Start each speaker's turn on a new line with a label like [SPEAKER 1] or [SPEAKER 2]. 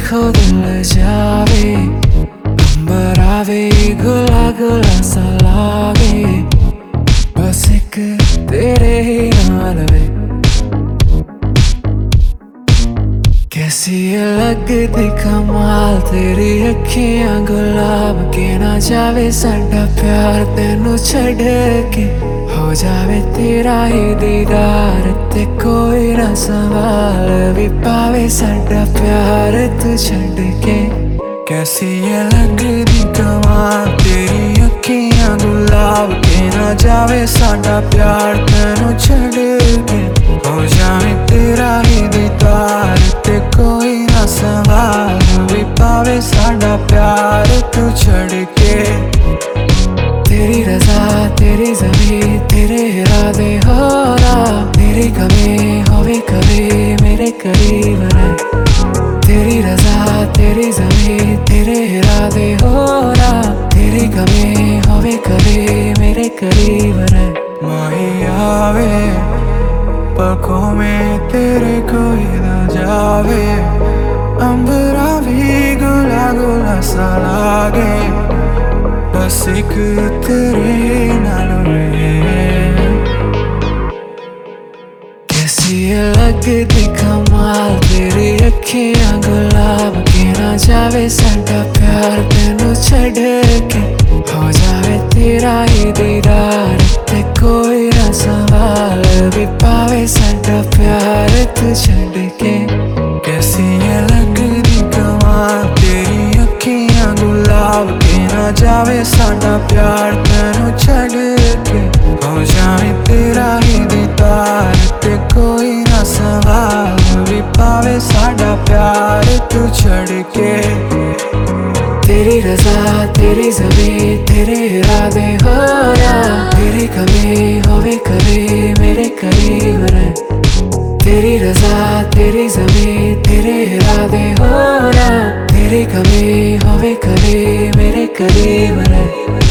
[SPEAKER 1] देखो दिल जावे, अंबर आवे गुला गुला सा लागे, बस एक तेरे ही नाल वे। कैसी लगदी कमाल तेरी अखियां गुलाब के, ना जावे साडा प्यार तेनू छड़ के, हो जावे तेरा ही दीदार ते कोई ना सवाल भी पावे साडा प्यार तू छड़ के। कैसी लगदी कमाल तेरी अखियां गुलाब के, ना जावे साडा प्यार तेनू छड़ के, हो जावे तेरा ही दीदार ते कोई ना सवाल भी पावे साडा प्यार तू छड़ के। तेरी रज़ा तेरी ज़मीं तेरे इरादे हो रहा, तेरी कमी होवे कभी मेरे करीब रह। तेरी रज़ा तेरी ज़मीं तेरे इरादे हो रहा, तेरी कमी होवे कभी मेरे करीब रह। माही आवे पलकों में तेरे कोई ना जावे, अंबरा भी गुला गुला सा लागे, बस एक तेरे नाल वे। कैसी लगदी कमाल तेरी अखियां गुलाब के, ना जावे साडा प्यार तेनू छड़ के, हो जावे तेरा ही दीदार ते कोई ना सवाल भी पावे साडा प्यार तू छड़ के। कैसी लगदी कमाल तेरी अखियां गुलाब के, ना जावे साडा प्यार तेनू छड़ के, हो जावे तेरा ही दीदार ते कोई ना सवाल भी पावे साडा प्यार तू छड़ के। तेरी रज़ा तेरी ज़मीं तेरे इरादे हो रहा, तेरी कमी होवे कभी मेरे करीब रह। तेरी रज़ा तेरी ज़मीं तेरे इरादे हो रहा, तेरी कमी होवे कभी मेरे करीब रह।